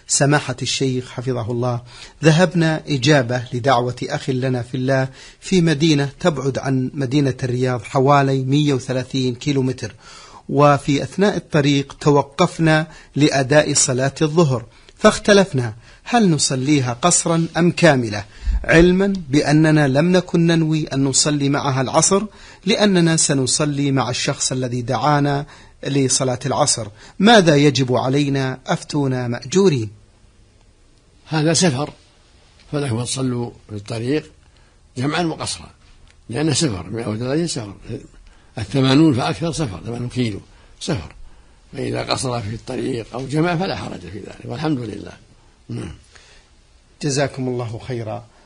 سماحة الشيخ حفظه الله، ذهبنا إجابة لدعوة أخ لنا في الله في مدينة تبعد عن مدينة الرياض حوالي 130 كيلومتر، وفي أثناء الطريق توقفنا لأداء صلاة الظهر، فاختلفنا هل نصليها قصرا أم كاملة، علما بأننا لم نكن ننوي أن نصلي معها العصر لأننا سنصلي مع الشخص الذي دعانا لصلاة العصر. ماذا يجب علينا؟ أفتونا مأجورين. هذا سفر، فلكم تصلوا في الطريق جمعا وقصرا، لأنه سفر 130 سفر، 80 فأكثر سفر، 80 كيلو سفر، فإذا قصر في الطريق أو جمع فلا حرج في ذلك، والحمد لله. جزاكم الله خيرا.